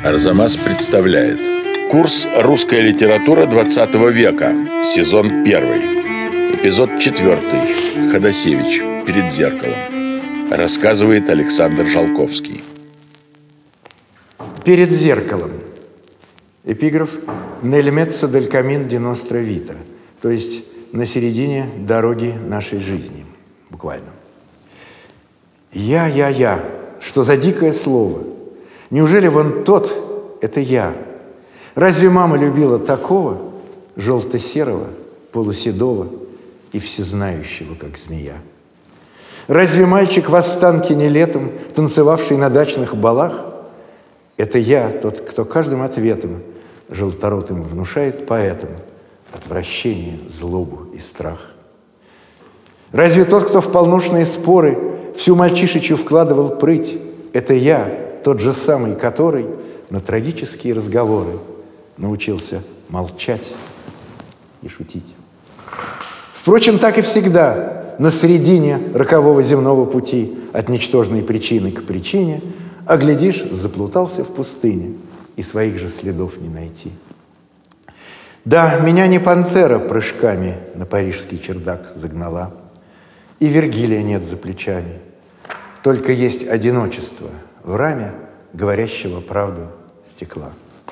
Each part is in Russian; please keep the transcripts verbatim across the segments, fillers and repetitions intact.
Арзамас представляет курс «Русская литература двадцатого века», сезон первый, эпизод четвертый. Ходосевич. Перед зеркалом. Рассказывает Александр Жалковский. Перед зеркалом. Эпиграф «Nel mezzo del cammin di nostra vita», то есть на середине дороги нашей жизни, буквально. Я, я, я. Что за дикое слово? Неужели вон тот – это я? Разве мама любила такого, желто-серого, полуседого и всезнающего, как змея? Разве мальчик в Останкине летом, танцевавший на дачных балах? Это я, тот, кто каждым ответом желторотым внушает поэтам отвращение, злобу и страх. Разве тот, кто в полночные споры всю мальчишечью вкладывал прыть, это я, тот же самый, который на трагические разговоры научился молчать и шутить. Впрочем, так и всегда, на середине рокового земного пути от ничтожной причины к причине, а глядишь, заплутался в пустыне, и своих же следов не найти. Да, меня не пантера прыжками на парижский чердак загнала, и Вергилия нет за плечами, только есть одиночество в раме говорящего правду стекла.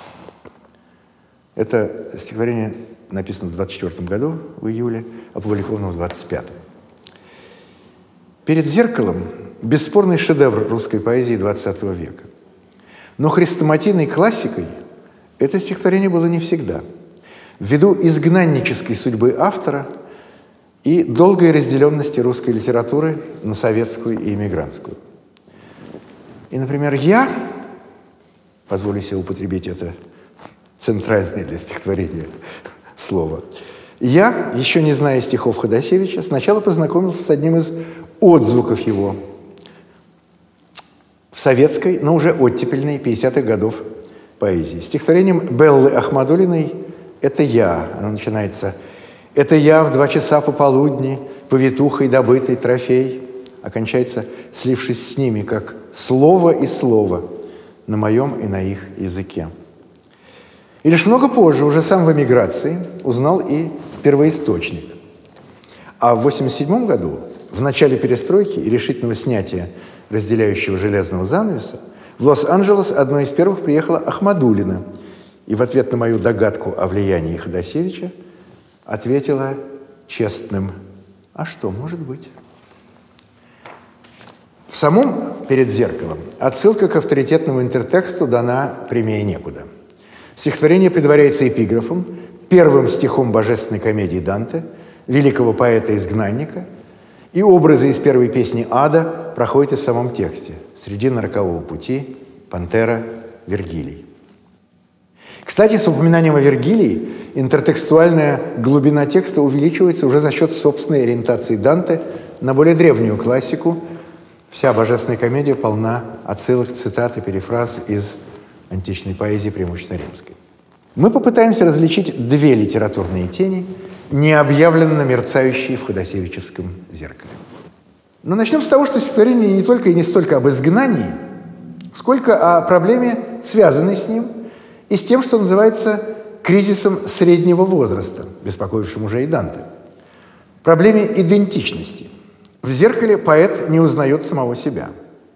Это стихотворение написано в двадцать четвёртом году, в июле, опубликовано в двадцать пятом. «Перед зеркалом» – бесспорный шедевр русской поэзии двадцатого века. Но хрестоматийной классикой это стихотворение было не всегда, ввиду изгнаннической судьбы автора и долгой разделенности русской литературы на советскую и эмигрантскую. И, например, я, позволю себе употребить это центральное для стихотворения слово, я, еще не зная стихов Ходосевича, сначала познакомился с одним из отзвуков его в советской, но уже оттепельной пятидесятых годов поэзии. Стихотворением Беллы Ахмадуллиной «Это я». Оно начинается «Это я в два часа пополудни, повитухой добытый трофей», окончается слившись с ними, как слово и слово на моем и на их языке. И лишь много позже, уже сам в эмиграции, узнал и первоисточник. А в восемьдесят седьмом году, в начале перестройки и решительного снятия разделяющего железного занавеса, в Лос-Анджелес одной из первых приехала Ахмадуллина и в ответ на мою догадку о влиянии Ходосевича ответила честным «А что, может быть?». В самом «Перед зеркалом» отсылка к авторитетному интертексту дана прямее некуда. Стихотворение предваряется эпиграфом, первым стихом божественной комедии Данте, великого поэта-изгнанника, и образы из первой песни «Ада» проходят и в самом тексте. Средина рокового пути, пантера, Вергилий. Кстати, с упоминанием о Вергилии интертекстуальная глубина текста увеличивается уже за счет собственной ориентации Данте на более древнюю классику. Вся божественная комедия полна отсылок, цитат и перефраз из античной поэзии, преимущественно римской. Мы попытаемся различить две литературные тени, необъявленно мерцающие в ходосевичевском зеркале. Но начнем с того, что стихотворение не только и не столько об изгнании, сколько о проблеме, связанной с ним, и с тем, что называется кризисом среднего возраста, беспокоившим уже и Данте. Проблеме идентичности. В зеркале поэт не узнает самого себя.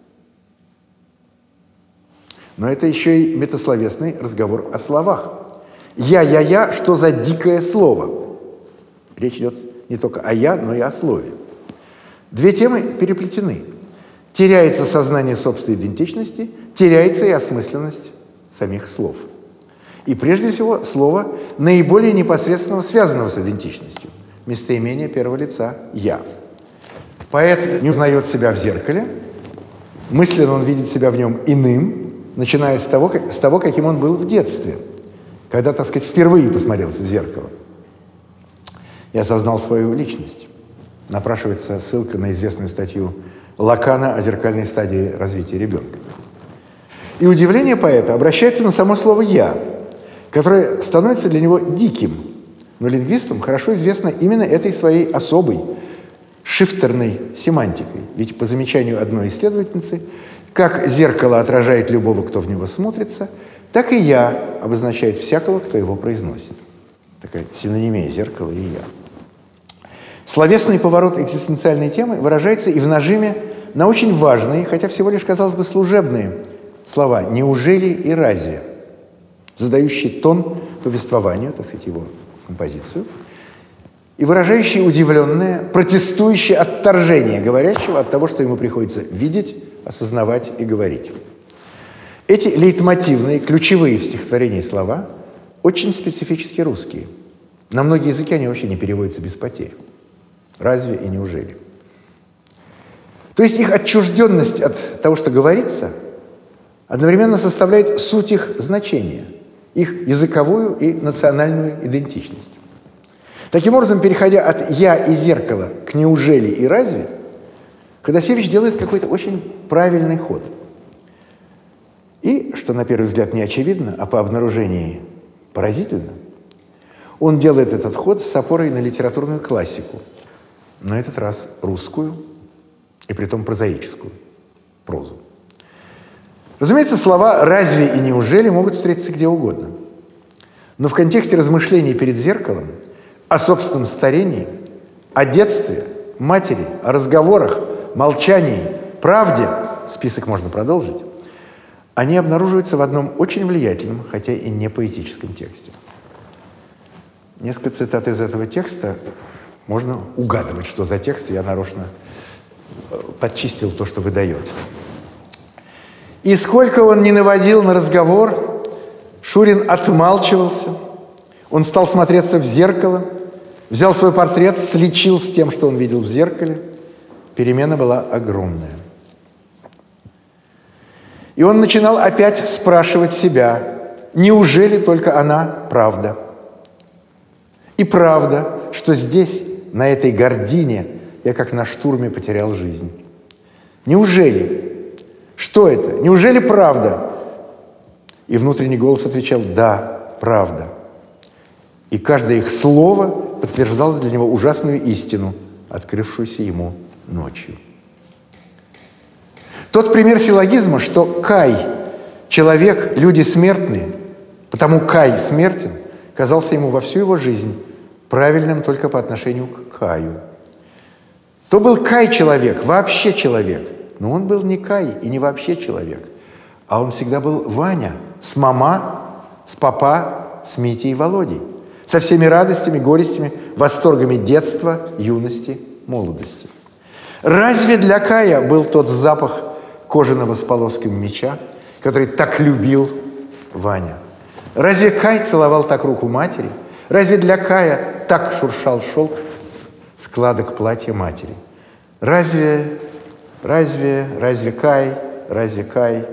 Но это еще и метасловесный разговор о словах. «Я-я-я» – что за дикое слово? Речь идет не только о «я», но и о слове. Две темы переплетены. Теряется сознание собственной идентичности, теряется и осмысленность самих слов. И прежде всего слово наиболее непосредственно связанного с идентичностью. Местоимение первого лица «я». Поэт не узнает себя в зеркале, мысленно он видит себя в нем иным, начиная с того, с того, каким он был в детстве, когда, так сказать, впервые посмотрелся в зеркало и осознал свою личность. Напрашивается ссылка на известную статью Лакана о зеркальной стадии развития ребенка. И удивление поэта обращается на само слово «я», которое становится для него диким, но лингвистам хорошо известно именно этой своей особой, шифтерной семантикой. Ведь по замечанию одной исследовательницы, как зеркало отражает любого, кто в него смотрится, так и «я» обозначает всякого, кто его произносит. Такая синонимия «зеркало» и «я». Словесный поворот экзистенциальной темы выражается и в нажиме на очень важные, хотя всего лишь, казалось бы, служебные слова «неужели» и «разве», задающие тон повествованию, так сказать, его композицию, и выражающие удивленное, протестующее отторжение говорящего от того, что ему приходится видеть, осознавать и говорить. Эти лейтмотивные, ключевые в стихотворении слова очень специфически русские. На многие языки они вообще не переводятся без потерь. Разве и неужели? То есть их отчужденность от того, что говорится, одновременно составляет суть их значения, их языковую и национальную идентичность. Таким образом, переходя от «я» и «зеркало» к «неужели» и «разве», Ходосевич делает какой-то очень правильный ход. И, что на первый взгляд не очевидно, а по обнаружении поразительно, он делает этот ход с опорой на литературную классику, на этот раз русскую, и притом прозаическую, прозу. Разумеется, слова «разве» и «неужели» могут встретиться где угодно. Но в контексте размышлений перед зеркалом о собственном старении, о детстве, матери, о разговорах, молчании, правде, список можно продолжить, они обнаруживаются в одном очень влиятельном, хотя и не поэтическом тексте. Несколько цитат из этого текста. Можно угадывать, что за текст. Я нарочно подчистил то, что вы даете. И сколько он не наводил на разговор, Шурин отмалчивался. Он стал смотреться в зеркало, взял свой портрет, сличил с тем, что он видел в зеркале. Перемена была огромная. И он начинал опять спрашивать себя, неужели только она правда? И правда, что здесь, на этой гордине, я как на штурме потерял жизнь. Неужели? Что это? Неужели правда? И внутренний голос отвечал: да, правда. И каждое их слово подтверждало для него ужасную истину, открывшуюся ему ночью. Тот пример силлогизма, что Кай, человек, люди смертные, потому Кай смертен, казался ему во всю его жизнь правильным только по отношению к Каю. То был Кай человек, вообще человек, но он был не Кай и не вообще человек, а он всегда был Ваня, с мама, с папа, с Митей и Володей, со всеми радостями, горестями, восторгами детства, юности, молодости. Разве для Кая был тот запах кожаного с полосками меча, который так любил Ваня? Разве Кай целовал так руку матери? Разве для Кая так шуршал шелк с складок платья матери? Разве, разве, разве Кай, разве Кай?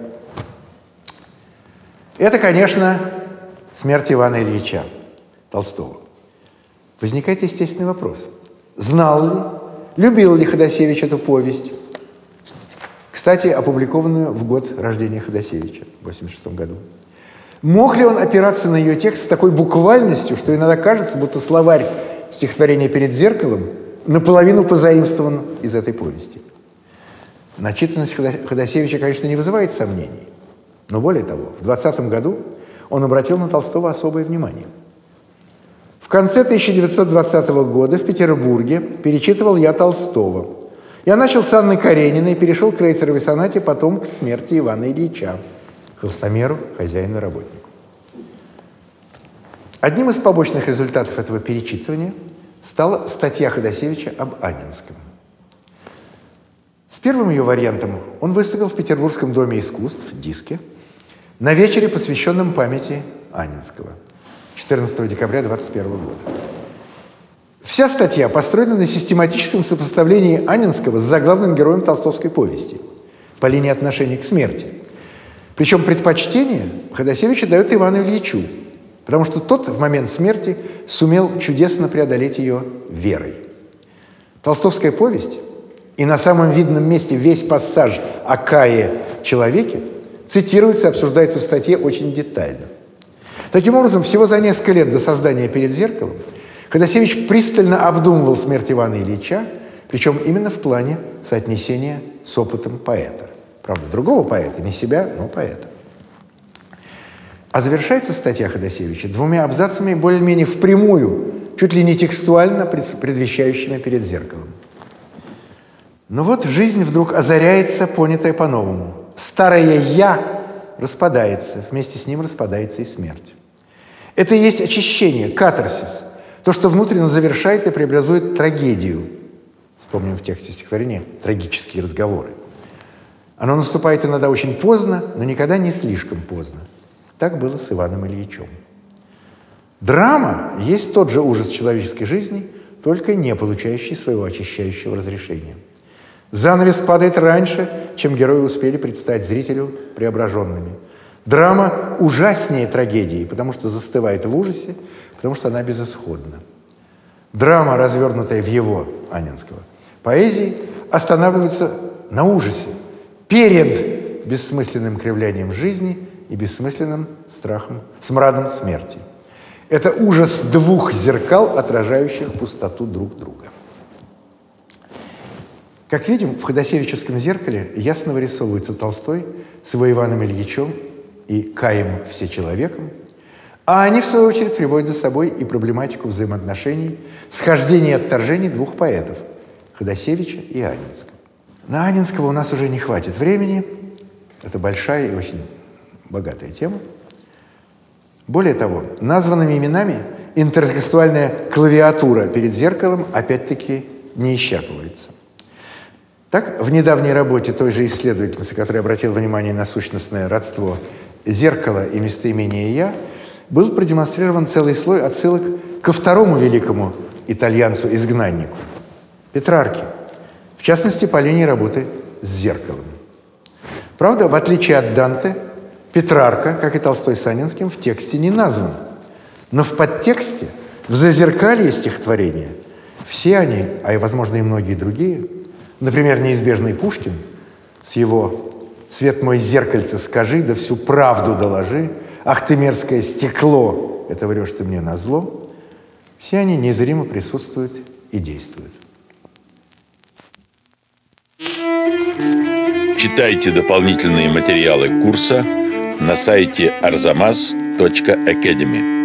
Это, конечно, смерть Ивана Ильича Толстого. Возникает естественный вопрос. Знал ли, любил ли Ходосевич эту повесть? Кстати, опубликованную в год рождения Ходосевича, в восемьдесят шестом году. Мог ли он опираться на ее текст с такой буквальностью, что иногда кажется, будто словарь стихотворения «Перед зеркалом» наполовину позаимствован из этой повести? Начитанность Ходосевича, конечно, не вызывает сомнений. Но более того, в двадцатом году он обратил на Толстого особое внимание. В конце тысяча девятьсот двадцатого года в Петербурге перечитывал я Толстого. Я начал с Анны Карениной и перешел к Крейцеровой сонате, потом к смерти Ивана Ильича, холстомеру, хозяину и работнику. Одним из побочных результатов этого перечитывания стала статья Ходосевича об Анненском. С первым ее вариантом он выступил в Петербургском доме искусств, Диске, на вечере, посвященном памяти Анненского, четырнадцатого декабря двадцать первого года. Вся статья построена на систематическом сопоставлении Анненского с заглавным героем толстовской повести по линии отношения к смерти. Причем предпочтение Ходосевича дает Ивану Ильичу, потому что тот в момент смерти сумел чудесно преодолеть ее верой. Толстовская повесть и на самом видном месте весь пассаж о Кае человеке цитируется и обсуждается в статье очень детально. Таким образом, всего за несколько лет до создания «Перед зеркалом» Ходосевич пристально обдумывал смерть Ивана Ильича, причем именно в плане соотнесения с опытом поэта. Правда, другого поэта, не себя, но поэта. А завершается статья Ходосевича двумя абзацами более-менее впрямую, чуть ли не текстуально предвещающими перед зеркалом. Но вот жизнь вдруг озаряется, понятая по-новому. Старое «я» распадается, вместе с ним распадается и смерть. Это и есть очищение, катарсис, то, что внутренне завершает и преобразует трагедию. Вспомним в тексте стихотворения «Трагические разговоры». Оно наступает иногда очень поздно, но никогда не слишком поздно. Так было с Иваном Ильичем. Драма есть тот же ужас человеческой жизни, только не получающий своего очищающего разрешения. Занавес падает раньше, чем герои успели предстать зрителю преображенными. Драма ужаснее трагедии, потому что застывает в ужасе, потому что она безысходна. Драма, развернутая в его, Анненского, поэзии, останавливается на ужасе, перед бессмысленным кривлянием жизни и бессмысленным страхом, смрадом смерти. Это ужас двух зеркал, отражающих пустоту друг друга. Как видим, в ходосевичевском зеркале ясно вырисовывается Толстой с его Иваном Ильичем и Каем Всечеловеком, а они, в свою очередь, приводят за собой и проблематику взаимоотношений, схождений и отторжений двух поэтов – Ходосевича и Анненского. На Анненского у нас уже не хватит времени. Это большая и очень богатая тема. Более того, названными именами интертекстуальная клавиатура перед зеркалом опять-таки не исчерпывается. Так, в недавней работе той же исследовательницы, которая обратила внимание на сущностное родство зеркала и местоимения «я», был продемонстрирован целый слой отсылок ко второму великому итальянцу-изгнаннику – Петрарке, в частности, по линии работы с зеркалом. Правда, в отличие от Данте, Петрарка, как и Толстой с Анненским, в тексте не назван. Но в подтексте, в зазеркалье стихотворения, все они, а и, возможно, и многие другие, например, неизбежный Пушкин с его «Свет мой зеркальце, скажи, да всю правду доложи, ах ты мерзкое стекло, это врешь ты мне назло», все они незримо присутствуют и действуют. Читайте дополнительные материалы курса на сайте арзамас точка академи.